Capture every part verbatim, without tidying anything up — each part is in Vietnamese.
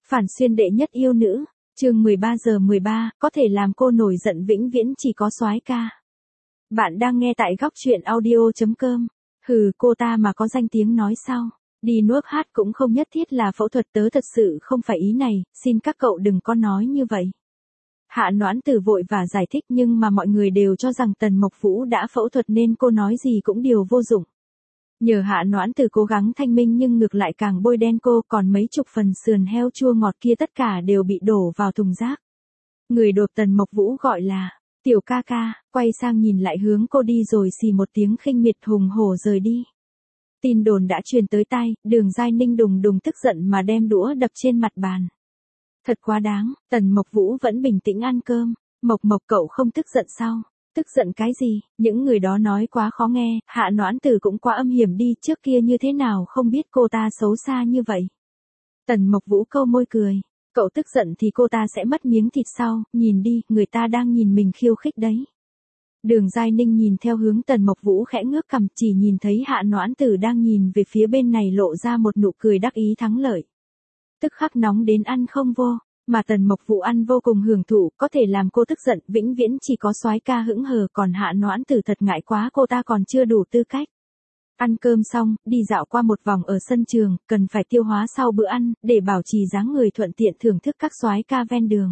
Phản xuyên đệ nhất yêu nữ, chương mười ba giờ mười ba, có thể làm cô nổi giận vĩnh viễn chỉ có soái ca. Bạn đang nghe tại góc truyện audio chấm com. Hừ, cô ta mà có danh tiếng nói sao? Đi nuốt hát cũng không nhất thiết là phẫu thuật, tớ thật sự không phải ý này, xin các cậu đừng có nói như vậy. Hạ Noãn Tử vội và giải thích, nhưng mà mọi người đều cho rằng Tần Mộc Vũ đã phẫu thuật nên cô nói gì cũng đều vô dụng. Nhờ Hạ Noãn Tử cố gắng thanh minh nhưng ngược lại càng bôi đen cô, còn mấy chục phần sườn heo chua ngọt kia tất cả đều bị đổ vào thùng rác. Người đột Tần Mộc Vũ gọi là Tiểu ca ca, quay sang nhìn lại hướng cô đi rồi xì một tiếng khinh miệt hùng hổ rời đi. Tin đồn đã truyền tới tai, Đường Giai Ninh đùng đùng tức giận mà đem đũa đập trên mặt bàn. Thật quá đáng, Tần Mộc Vũ vẫn bình tĩnh ăn cơm. Mộc Mộc cậu không tức giận sao? Tức giận cái gì? Những người đó nói quá khó nghe, Hạ Noãn Tử cũng quá âm hiểm đi, trước kia như thế nào không biết cô ta xấu xa như vậy. Tần Mộc Vũ câu môi cười. Cậu tức giận thì cô ta sẽ mất miếng thịt sau, nhìn đi, người ta đang nhìn mình khiêu khích đấy. Đường Giai Ninh nhìn theo hướng Tần Mộc Vũ khẽ ngước cằm, chỉ nhìn thấy Hạ Noãn Tử đang nhìn về phía bên này lộ ra một nụ cười đắc ý thắng lợi. Tức khắc nóng đến ăn không vô, mà Tần Mộc Vũ ăn vô cùng hưởng thụ, có thể làm cô tức giận, vĩnh viễn chỉ có soái ca hững hờ, còn Hạ Noãn Tử thật ngại quá, cô ta còn chưa đủ tư cách. Ăn cơm xong, đi dạo qua một vòng ở sân trường, cần phải tiêu hóa sau bữa ăn, để bảo trì dáng người thuận tiện thưởng thức các soái ca ven đường.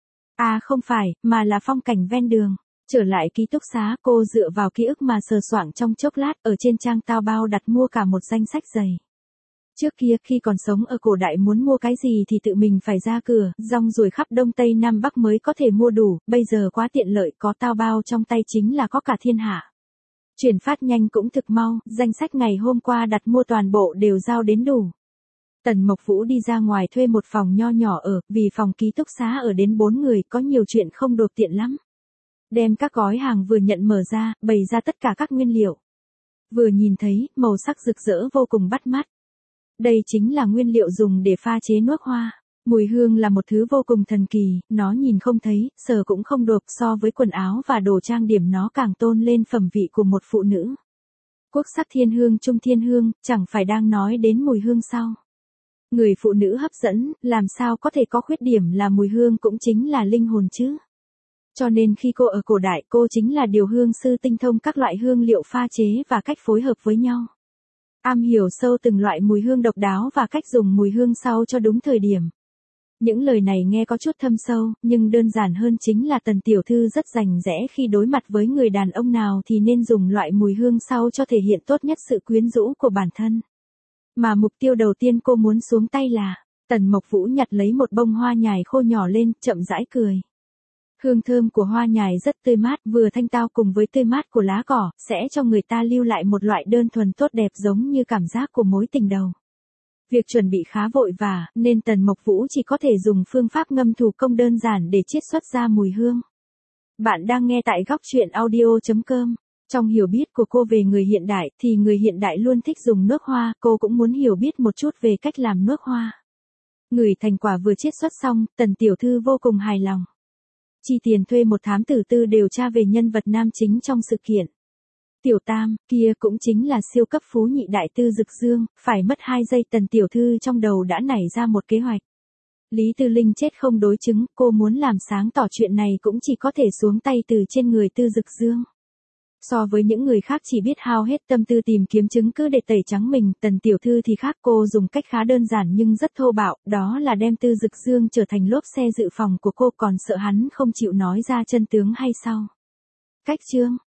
À không phải, mà là phong cảnh ven đường. Trở lại ký túc xá, cô dựa vào ký ức mà sờ soạng trong chốc lát, ở trên trang Taobao đặt mua cả một danh sách giày. Trước kia khi còn sống ở cổ đại muốn mua cái gì thì tự mình phải ra cửa, rong ruổi khắp Đông Tây Nam Bắc mới có thể mua đủ, bây giờ quá tiện lợi, có Taobao trong tay chính là có cả thiên hạ. Chuyển phát nhanh cũng thực mau, danh sách ngày hôm qua đặt mua toàn bộ đều giao đến đủ. Tần Mộc Vũ đi ra ngoài thuê một phòng nho nhỏ ở, vì phòng ký túc xá ở đến bốn người có nhiều chuyện không được tiện lắm. Đem các gói hàng vừa nhận mở ra, bày ra tất cả các nguyên liệu. Vừa nhìn thấy, màu sắc rực rỡ vô cùng bắt mắt. Đây chính là nguyên liệu dùng để pha chế nước hoa. Mùi hương là một thứ vô cùng thần kỳ, nó nhìn không thấy, sờ cũng không được, so với quần áo và đồ trang điểm nó càng tôn lên phẩm vị của một phụ nữ. Quốc sắc thiên hương trung thiên hương, chẳng phải đang nói đến mùi hương sao? Người phụ nữ hấp dẫn, làm sao có thể có khuyết điểm là mùi hương cũng chính là linh hồn chứ? Cho nên khi cô ở cổ đại, cô chính là điều hương sư tinh thông các loại hương liệu pha chế và cách phối hợp với nhau. Am hiểu sâu từng loại mùi hương độc đáo và cách dùng mùi hương sau cho đúng thời điểm. Những lời này nghe có chút thâm sâu, nhưng đơn giản hơn chính là Tần tiểu thư rất rành rẽ khi đối mặt với người đàn ông nào thì nên dùng loại mùi hương sau cho thể hiện tốt nhất sự quyến rũ của bản thân. Mà mục tiêu đầu tiên cô muốn xuống tay là, Tần Mộc Vũ nhặt lấy một bông hoa nhài khô nhỏ lên, chậm rãi cười. Hương thơm của hoa nhài rất tươi mát, vừa thanh tao cùng với tươi mát của lá cỏ, sẽ cho người ta lưu lại một loại đơn thuần tốt đẹp giống như cảm giác của mối tình đầu. Việc chuẩn bị khá vội vã, nên Tần Mộc Vũ chỉ có thể dùng phương pháp ngâm thủ công đơn giản để chiết xuất ra mùi hương. Bạn đang nghe tại góc truyện audio chấm com. Trong hiểu biết của cô về người hiện đại, thì người hiện đại luôn thích dùng nước hoa, cô cũng muốn hiểu biết một chút về cách làm nước hoa. Ngửi thành quả vừa chiết xuất xong, Tần tiểu thư vô cùng hài lòng. Chi tiền thuê một thám tử tư điều tra về nhân vật nam chính trong sự kiện. Tiểu Tam, kia cũng chính là siêu cấp phú nhị đại Tư Dực Dương, phải mất hai giây Tần tiểu thư trong đầu đã nảy ra một kế hoạch. Lý Tư Linh chết không đối chứng, cô muốn làm sáng tỏ chuyện này cũng chỉ có thể xuống tay từ trên người Tư Dực Dương. So với những người khác chỉ biết hao hết tâm tư tìm kiếm chứng cứ để tẩy trắng mình, Tần tiểu thư thì khác, cô dùng cách khá đơn giản nhưng rất thô bạo, đó là đem Tư Dực Dương trở thành lốp xe dự phòng của cô, còn sợ hắn không chịu nói ra chân tướng hay sao? Cách chương,